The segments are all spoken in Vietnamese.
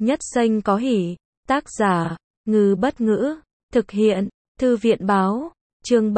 Nhất Xanh có hỉ. Tác giả, Ngư Bất Ngữ. Thực hiện, Thư viện Báo. Chương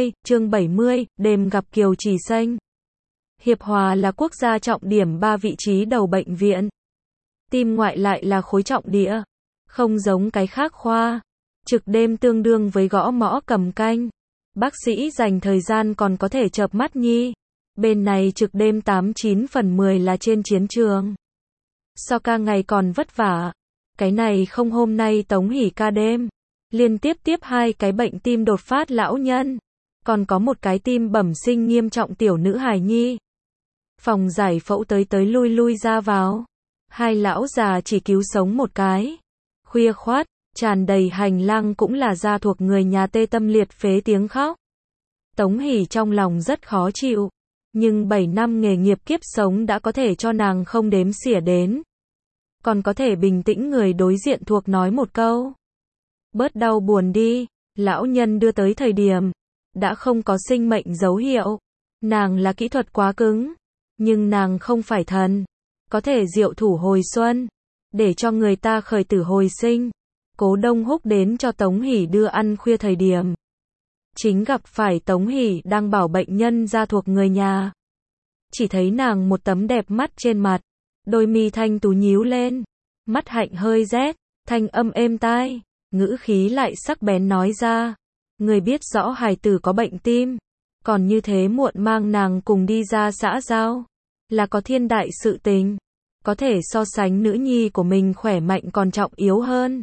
70, đêm gặp Kiều Trì Xanh. Hiệp Hòa là quốc gia trọng điểm 3 vị trí đầu bệnh viện. Tim ngoại lại là khối trọng địa. Không giống cái khác khoa. Trực đêm tương đương với gõ mõ cầm canh. Bác sĩ dành thời gian còn có thể chợp mắt nhi. Bên này trực đêm 89 phần 10 là trên chiến trường. So ca ngày còn vất vả. Cái này không, hôm nay Tống Hỷ ca đêm. Liên tiếp 2 cái bệnh tim đột phát lão nhân. Còn có một cái tim bẩm sinh nghiêm trọng tiểu nữ hài nhi. Phòng giải phẫu tới lui ra vào. 2 lão già chỉ cứu sống một cái. Khuya khoát, tràn đầy hành lang cũng là gia thuộc người nhà tê tâm liệt phế tiếng khóc. Tống Hỷ trong lòng rất khó chịu. Nhưng 7 năm nghề nghiệp kiếp sống đã có thể cho nàng không đếm xỉa đến. Còn có thể bình tĩnh người đối diện thuộc nói một câu. Bớt đau buồn đi, lão nhân đưa tới thời điểm. Đã không có sinh mệnh dấu hiệu. Nàng là kỹ thuật quá cứng. Nhưng nàng không phải thần. Có thể diệu thủ hồi xuân. Để cho người ta khởi tử hồi sinh. Cố Đông Húc đến cho Tống Hỷ đưa ăn khuya thời điểm. Chính gặp phải Tống Hỷ đang bảo bệnh nhân ra thuộc người nhà. Chỉ thấy nàng một tấm đẹp mắt trên mặt. Đôi mi thanh tú nhíu lên. Mắt hạnh hơi rét. Thanh âm êm tai. Ngữ khí lại sắc bén nói ra. Người biết rõ hài tử có bệnh tim. Còn như thế muộn mang nàng cùng đi ra xã giao. Là có thiên đại sự tình. Có thể so sánh nữ nhi của mình khỏe mạnh còn trọng yếu hơn.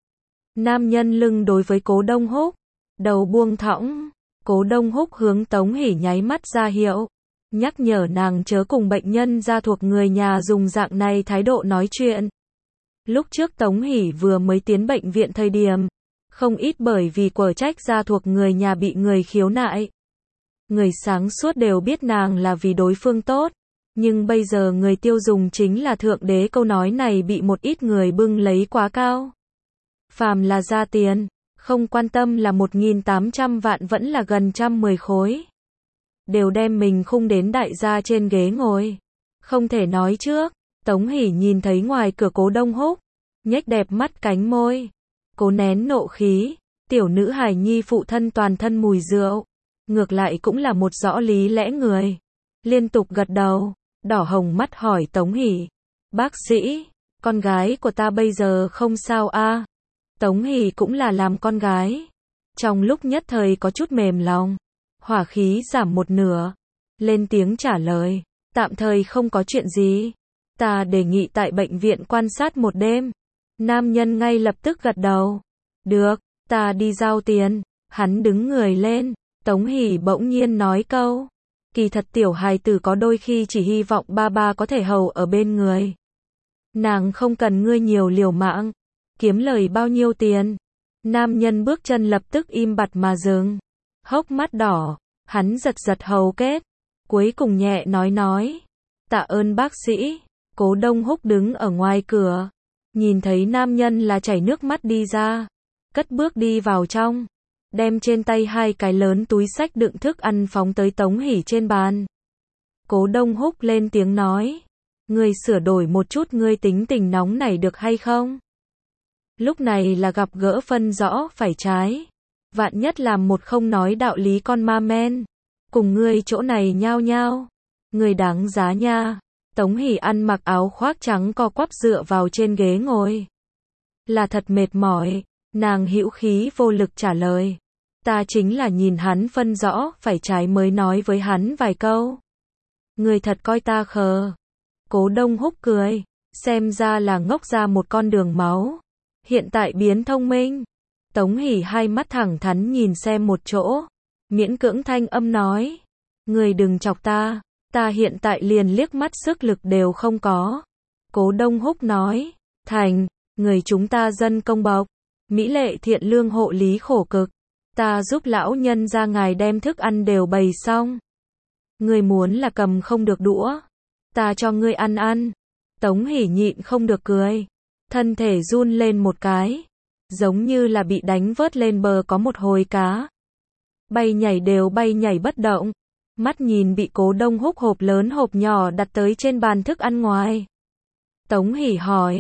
Nam nhân lưng đối với Cố Đông Húc. Đầu buông thõng. Cố Đông Húc hướng Tống Hỷ nháy mắt ra hiệu. Nhắc nhở nàng chớ cùng bệnh nhân ra thuộc người nhà dùng dạng này thái độ nói chuyện. Lúc trước Tống Hỷ vừa mới tiến bệnh viện thời điểm. Không ít bởi vì quở trách ra thuộc người nhà bị người khiếu nại. Người sáng suốt đều biết nàng là vì đối phương tốt. Nhưng bây giờ người tiêu dùng chính là thượng đế, câu nói này bị một ít người bưng lấy quá cao. Phàm là ra tiền, không quan tâm là 1.800 vạn vẫn là gần 110 khối. Đều đem mình khung đến đại gia trên ghế ngồi. Không thể nói trước. Tống Hỷ nhìn thấy ngoài cửa Cố Đông Húc. Nhếch đẹp mắt cánh môi. Cố nén nộ khí. Tiểu nữ hài nhi phụ thân toàn thân mùi rượu. Ngược lại cũng là một rõ lý lẽ người. Liên tục gật đầu. Đỏ hồng mắt hỏi Tống Hỷ. Bác sĩ, con gái của ta bây giờ không sao a? Tống Hỷ cũng là làm con gái. Trong lúc nhất thời có chút mềm lòng. Hỏa khí giảm một nửa. Lên tiếng trả lời. Tạm thời không có chuyện gì. Ta đề nghị tại bệnh viện quan sát một đêm. Nam nhân ngay lập tức gật đầu. Được, ta đi giao tiền. Hắn đứng người lên. Tống Hỷ bỗng nhiên nói câu. Kỳ thật tiểu hài tử có đôi khi chỉ hy vọng ba có thể hầu ở bên người. Nàng không cần ngươi nhiều liều mạng. Kiếm lời bao nhiêu tiền. Nam nhân bước chân lập tức im bặt mà dừng. Hốc mắt đỏ. Hắn giật hầu kết. Cuối cùng nhẹ nói. Tạ ơn bác sĩ. Cố Đông Húc đứng ở ngoài cửa. Nhìn thấy nam nhân là chảy nước mắt đi ra. Cất bước đi vào trong. Đem trên tay 2 cái lớn túi xách đựng thức ăn phóng tới Tống Hỷ trên bàn. Cố Đông Húc lên tiếng nói. Ngươi sửa đổi một chút ngươi tính tình nóng này được hay không? Lúc này là gặp gỡ phân rõ phải trái. Vạn nhất làm một không nói đạo lý con ma men. Cùng ngươi chỗ này nhao nhao. Ngươi đáng giá nha. Tống Hỷ ăn mặc áo khoác trắng co quắp dựa vào trên ghế ngồi. Là thật mệt mỏi. Nàng hữu khí vô lực trả lời. Ta chính là nhìn hắn phân rõ phải trái mới nói với hắn vài câu. Người thật coi ta khờ. Cố Đông Húc cười. Xem ra là ngốc ra một con đường máu. Hiện tại biến thông minh. Tống Hỷ 2 mắt thẳng thắn nhìn xem một chỗ. Miễn cưỡng thanh âm nói. Người đừng chọc ta. Ta hiện tại liền liếc mắt sức lực đều không có. Cố Đông Húc nói. Thành, người chúng ta dân công bộc. Mỹ lệ thiện lương hộ lý khổ cực. Ta giúp lão nhân ra ngài đem thức ăn đều bày xong. Ngươi muốn là cầm không được đũa. Ta cho ngươi ăn. Tống Hỷ nhịn không được cười. Thân thể run lên một cái. Giống như là bị đánh vớt lên bờ có một hồi cá. Bay nhảy bất động. Mắt nhìn bị Cố Đông Húc hộp lớn hộp nhỏ đặt tới trên bàn thức ăn ngoài. Tống Hỷ hỏi.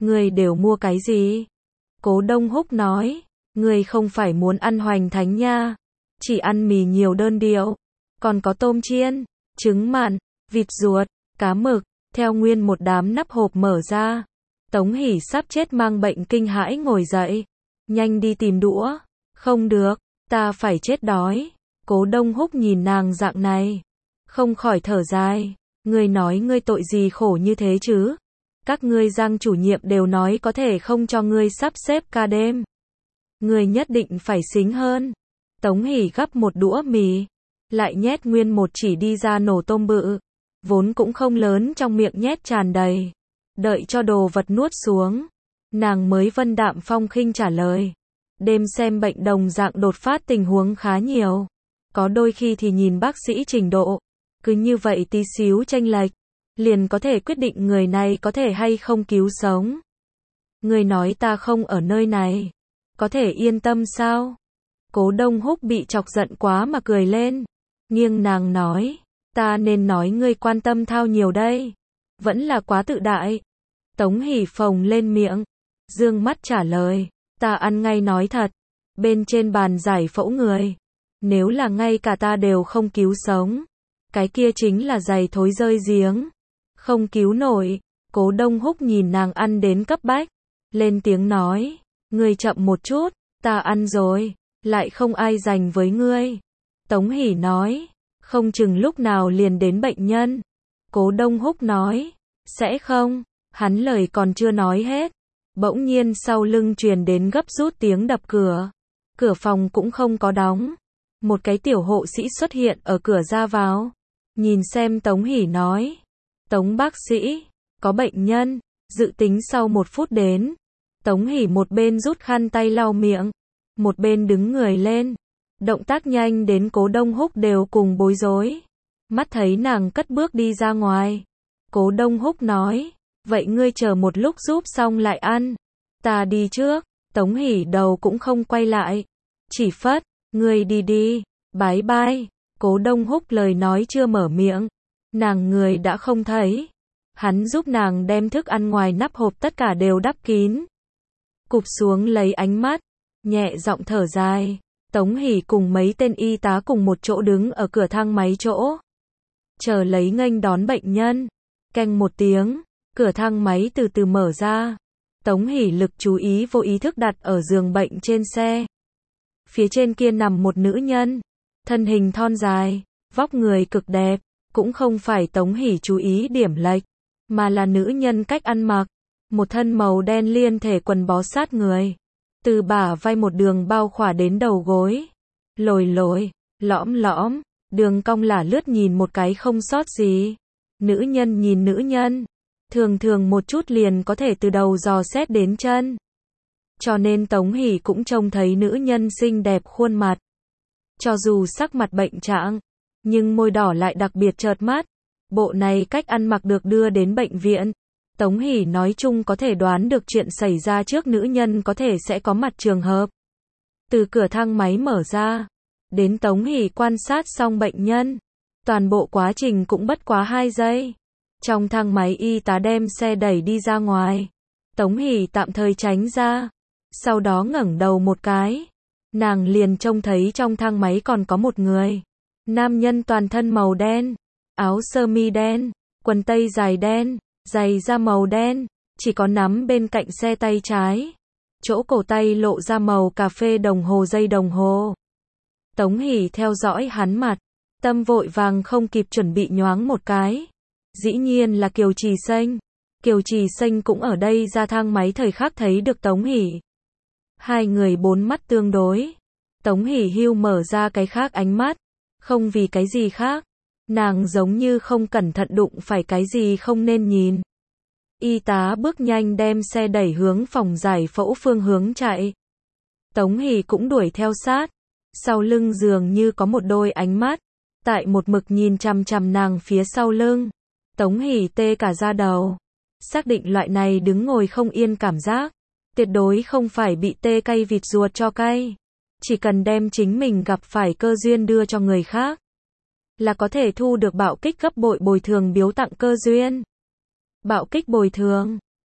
Ngươi đều mua cái gì? Cố Đông Húc nói, ngươi không phải muốn ăn hoành thánh nha, chỉ ăn mì nhiều đơn điệu, còn có tôm chiên, trứng mặn, vịt ruột, cá mực, theo nguyên một đám nắp hộp mở ra. Tống Hỷ sắp chết mang bệnh kinh hãi ngồi dậy, nhanh đi tìm đũa. Không được, ta phải chết đói. Cố Đông Húc nhìn nàng dạng này, không khỏi thở dài, ngươi nói ngươi tội gì khổ như thế chứ? Các ngươi Giang chủ nhiệm đều nói có thể không cho ngươi sắp xếp ca đêm. Ngươi nhất định phải xính hơn. Tống Hỷ gắp một đũa mì, lại nhét nguyên một chỉ đi ra nổ tôm bự, vốn cũng không lớn trong miệng nhét tràn đầy. Đợi cho đồ vật nuốt xuống, nàng mới vân đạm phong khinh trả lời. Đêm xem bệnh đồng dạng đột phát tình huống khá nhiều. Có đôi khi thì nhìn bác sĩ trình độ, cứ như vậy tí xíu chênh lệch, liền có thể quyết định người này có thể hay không cứu sống. Người nói ta không ở nơi này, có thể yên tâm sao? Cố Đông Húc bị chọc giận quá mà cười lên, nghiêng nàng nói, ta nên nói ngươi quan tâm thao nhiều đây, vẫn là quá tự đại. Tống Hỷ phồng lên miệng, dương mắt trả lời, ta ăn ngay nói thật, bên trên bàn giải phẫu người, nếu là ngay cả ta đều không cứu sống, cái kia chính là giày thối rơi giếng, không cứu nổi. Cố Đông Húc nhìn nàng ăn đến cấp bách, lên tiếng nói, ngươi chậm một chút, ta ăn rồi, lại không ai giành với ngươi. Tống Hỷ nói, không chừng lúc nào liền đến bệnh nhân. Cố Đông Húc nói, sẽ không, hắn lời còn chưa nói hết. Bỗng nhiên sau lưng truyền đến gấp rút tiếng đập cửa. Cửa phòng cũng không có đóng. Một cái tiểu hộ sĩ xuất hiện ở cửa ra vào. Nhìn xem Tống Hỷ nói, Tống bác sĩ, có bệnh nhân, dự tính sau 1 phút đến. Tống Hỷ một bên rút khăn tay lau miệng, một bên đứng người lên. Động tác nhanh đến Cố Đông Húc đều cùng bối rối. Mắt thấy nàng cất bước đi ra ngoài. Cố Đông Húc nói, vậy ngươi chờ một lúc giúp xong lại ăn. Ta đi trước. Tống Hỷ đầu cũng không quay lại, chỉ phất, ngươi đi đi, bái bai. Cố Đông Húc lời nói chưa mở miệng, nàng người đã không thấy. Hắn giúp nàng đem thức ăn ngoài nắp hộp tất cả đều đắp kín. Cụp xuống lấy ánh mắt, nhẹ giọng thở dài. Tống Hỷ cùng mấy tên y tá cùng một chỗ đứng ở cửa thang máy chỗ, chờ lấy nghênh đón bệnh nhân. Keng một tiếng, cửa thang máy từ từ mở ra. Tống Hỷ lực chú ý vô ý thức đặt ở giường bệnh trên xe. Phía trên kia nằm một nữ nhân, thân hình thon dài, vóc người cực đẹp, cũng không phải Tống Hỷ chú ý điểm lệch, mà là nữ nhân cách ăn mặc, một thân màu đen liên thể quần bó sát người, từ bả vai một đường bao khỏa đến đầu gối, lồi lồi, lõm lõm, đường cong lả lướt nhìn một cái không sót gì. Nữ nhân nhìn nữ nhân, thường thường một chút liền có thể từ đầu dò xét đến chân. Cho nên Tống Hỷ cũng trông thấy nữ nhân xinh đẹp khuôn mặt. Cho dù sắc mặt bệnh trạng, nhưng môi đỏ lại đặc biệt chợt mắt. Bộ này cách ăn mặc được đưa đến bệnh viện. Tống Hỷ nói chung có thể đoán được chuyện xảy ra trước nữ nhân có thể sẽ có mặt trường hợp. Từ cửa thang máy mở ra, đến Tống Hỷ quan sát xong bệnh nhân, toàn bộ quá trình cũng bất quá 2 giây. Trong thang máy y tá đem xe đẩy đi ra ngoài. Tống Hỷ tạm thời tránh ra, sau đó ngẩng đầu một cái. Nàng liền trông thấy trong thang máy còn có một người. Nam nhân toàn thân màu đen, áo sơ mi đen, quần tây dài đen, giày da màu đen, chỉ có nắm bên cạnh xe tay trái. Chỗ cổ tay lộ ra màu cà phê đồng hồ dây đồng hồ. Tống Hỷ theo dõi hắn mặt, tâm vội vàng không kịp chuẩn bị nhoáng một cái. Dĩ nhiên là Kiều Trì Xanh. Kiều Trì Xanh cũng ở đây ra thang máy thời khắc thấy được Tống Hỷ. Hai người bốn mắt tương đối. Tống Hỷ hưu mở ra cái khác ánh mắt, không vì cái gì khác. Nàng giống như không cẩn thận đụng phải cái gì không nên nhìn. Y tá bước nhanh đem xe đẩy hướng phòng giải phẫu phương hướng chạy. Tống Hỷ cũng đuổi theo sát. Sau lưng dường như có một đôi ánh mắt, tại một mực nhìn chằm chằm nàng phía sau lưng. Tống Hỷ tê cả da đầu. Xác định loại này đứng ngồi không yên cảm giác. Tuyệt đối không phải bị tê cay vịt ruột cho cay. Chỉ cần đem chính mình gặp phải cơ duyên đưa cho người khác, là có thể thu được bạo kích gấp bội bồi thường biếu tặng cơ duyên. Bạo kích bồi thường.